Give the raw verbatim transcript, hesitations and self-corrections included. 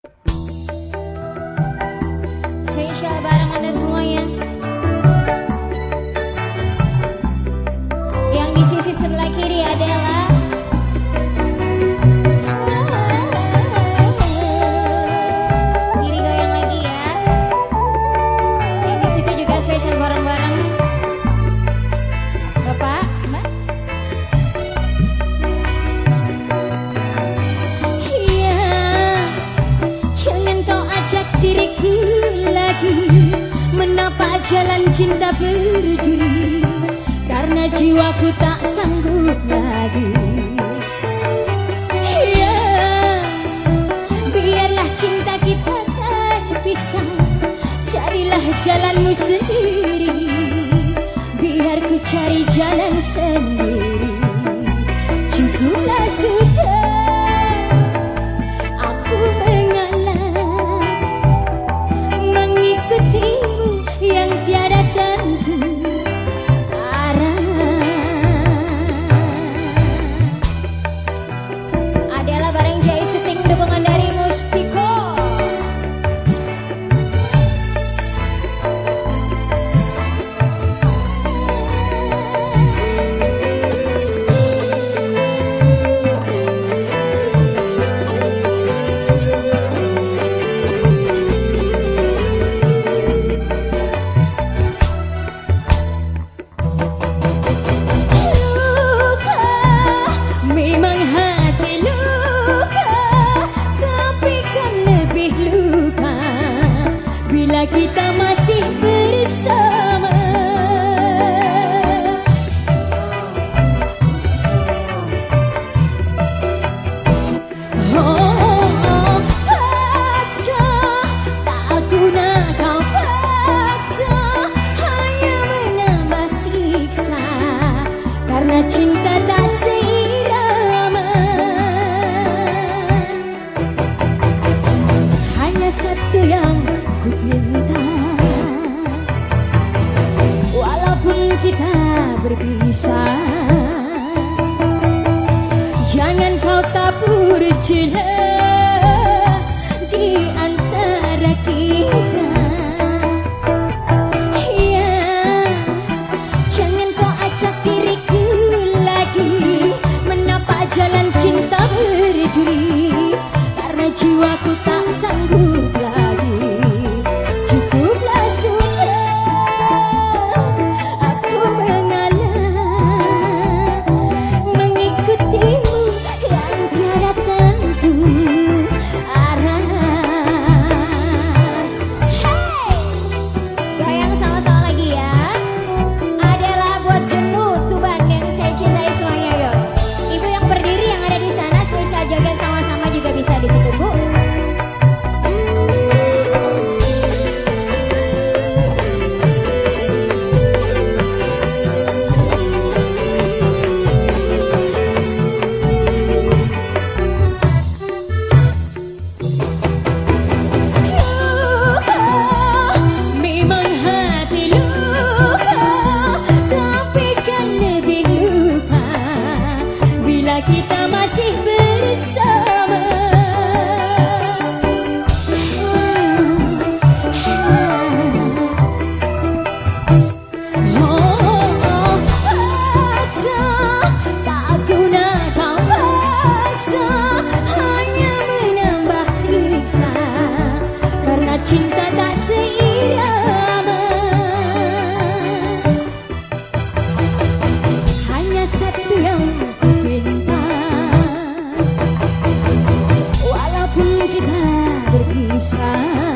Spesial bareng Anda semuanya. Yang di sisi sebelah kiri adalah diri goyang lagi ya. Yang di situ juga spesial bareng-bareng Bapak, Mbak. Iya, jangan kau ajak diriku lagi menapak jalan cinta berduri, karena jiwaku tak sanggup lagi. Ya, biarlah cinta kita terpisah, carilah jalanmu sendiri, biar ku cari jalan sendiri. Cukuplah sudah aku mengalah, mengikutimu yang tiada tentu arah. Adalah bareng Jai Syuting, dukungan dari Mustiko. Kita masih bersama. Oh, paksa, tak guna kau paksa, hanya menambah siksa, karena cinta tak seirama. Hanya satu yang ku minta, walaupun kita berpisah, jangan kau tabur celah di antara kita. Ya, jangan kau ajak diriku lagi menapak jalan cinta berduri, karena jiwaku tak sanggup lagi. Cukuplah sudah aku mengalah, mengikutimu yang tiada tentu arah. Hey, goyang sama-sama lagi ya. Adalah buat Jenu Tuban yang saya cintai semuanya. Yuk, ibu yang berdiri yang ada di sana, spesial joget sama-sama juga bisa di situ, Bu. Kita masih bersama. Oh, paksa, tak guna kau paksa, hanya menambah siksa, karena cinta tak seirama. Hanya satu yang ku pinta, walaupun kita berpisah,